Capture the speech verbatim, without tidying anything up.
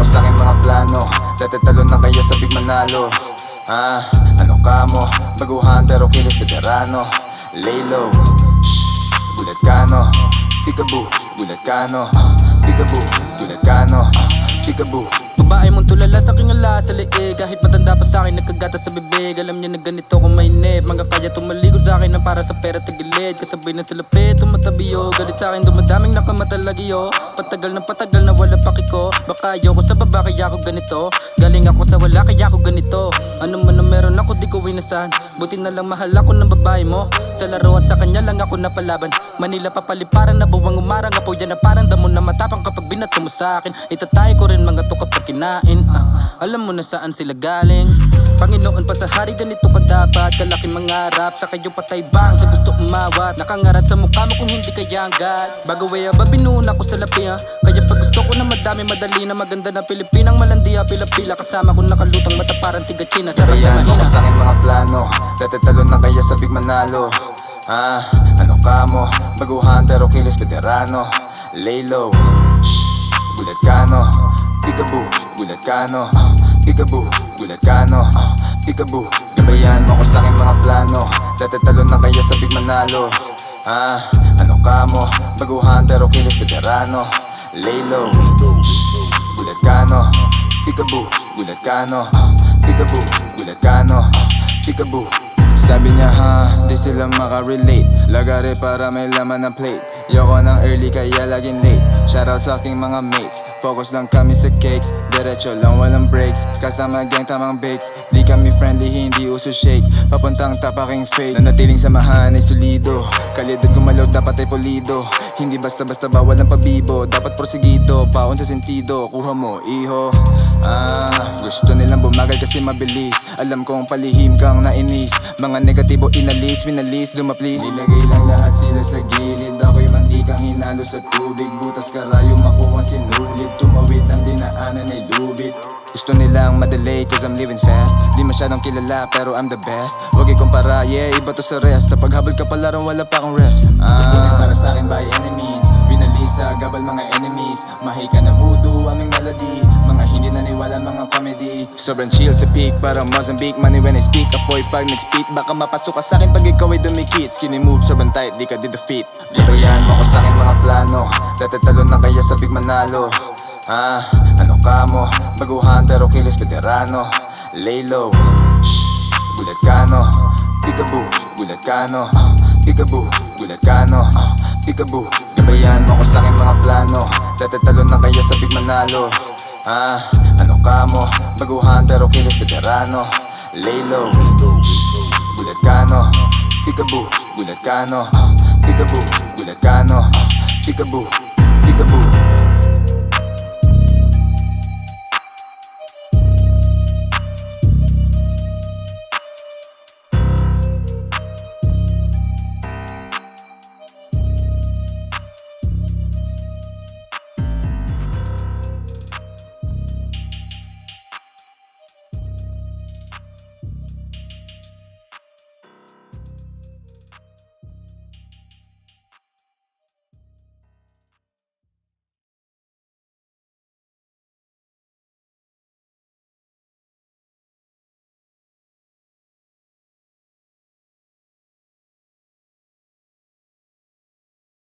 mo sa aking mga plano. Dati talon na kaya sabik manalo. Ah, ano ka mo? Baguhan pero kilos veterano. Lay low, shh, gulat ka no. Peekaboo, gulat ka no. Peekaboo, gulat ka no. Peekaboo. Babae mong tulala sa aking ala sa liig. Kahit matanda pa sa akin nagkagata sa bibig. Alam niya na ganito kung may nip. Mga kaya tumaligod sa akin na para sa pera tagilid. Kasabay na sa lapit, tumatabiyo. Galit sa akin dumadaming nakamataлагyo. Patagal na patagal na wala pakiko. Baka ayoko sa baba kaya ako ganito. Galing ako sa wala kaya ako ganito. Ano man na meron ako di ko winasan. Buti na lang mahal ako ng babae mo. Sa laruan sa kanya lang ako napalaban. Manila papaliparan na buwang umarang. Apo yan na parang damo na matapang kapag binato mo sa akin. Itatay ko rin mga to kapag kinain. ah, Alam mo na saan sila galing. Panginoon pa sa hari ganito ka dapat. Kalaki mangarap sa kayo patay bang. Sa gusto umawat nakangarat sa mukha mo kung hindi kaya hanggat. Bago way ba binuuna ko sa lapi ha. Kaya pag gusto ko na madami madali na maganda na Pilipinang malandi ha. Pila-pila kasama ko nakalutang mata parang tiga China. Sarap na mahina. Mo sa aking mga plano. Dati talon na kaya sabik manalo. Ah, ano ka mo? Baguhan pero kilos veterano. Lay low, shh, gulat ka no. Peekaboo, gulat ka no. Peekaboo, gulat ka no. Peekaboo. Gabayan mo ko sa aking mga plano. Dati talon na kaya sabik manalo. Ah, ano ka mo? Baguhan pero kilos veterano. Lay low, shh, gulat ka no. Peekaboo, gulat ka no. Peekaboo, gulat ka no. Peekaboo. Sabi niya ha, di sila makarelate. Lagare para may laman ng plate. Yoko ng early kaya laging late. Shoutout sa aking mga mates. Focus lang kami sa cakes. Diretso lang walang breaks. Kasama gang tamang bakes. Di kami friendly, hindi uso shake. Papuntang tapaking fake. Nanatiling samahan ay solido. Kalidad gumalaw dapat ay polido. Hindi basta-basta bawal ang pabibo. Dapat prosigido, baon sa sentido. Kuha mo, iho. Ah, gusto nilang bumagal kasi mabilis. Alam kong palihim kang nainis. Mga negatibo inalis, winalis, dumaplis. Nilagay lang lahat sila sa gilid. Ako'y mantikang hinalo sa tubig. Butas karayo makuha sinulit. Tumawid ang dinaanan ay lubit. Gusto nilang madelay cause I'm living fast. Di masyadong kilala pero I'm the best. Huwag ikumpara, yeah, iba to sa rest. Sa paghabol ka palarong wala pa akong rest. Ah, para sa akin by enemies. Winalis sa gabal mga enemies. Mahika na voodoo, aming melody. Mga hindi naniwala mga comedy. Sobrang chill sa peak, parang Mozambique. Money when I speak, apoy pag nag-speak. Baka mapasok ka sa'kin pag ikaw ay dumikit. Skinny move, sobrang tight, di ka di-defeat. Gabayan mo ko sa'kin mga plano. Dati talon na kaya sabik manalo. Ah, ano ka mo? Baguhan pero kilos veterano. Lay low, shh, gulat ka no. Peekaboo, gulat ka no. Peekaboo, gulat ka no. Peekaboo. Gabayan mo ko sa'kin mga plano. Dati talon na kaya sabik manalo. Ah, ano ka mo? Baguhan pero kilos veterano. Lay low, shh, gulat ka no. Peekaboo, gulat ka no. Peekaboo, gulat ka no. Peekaboo.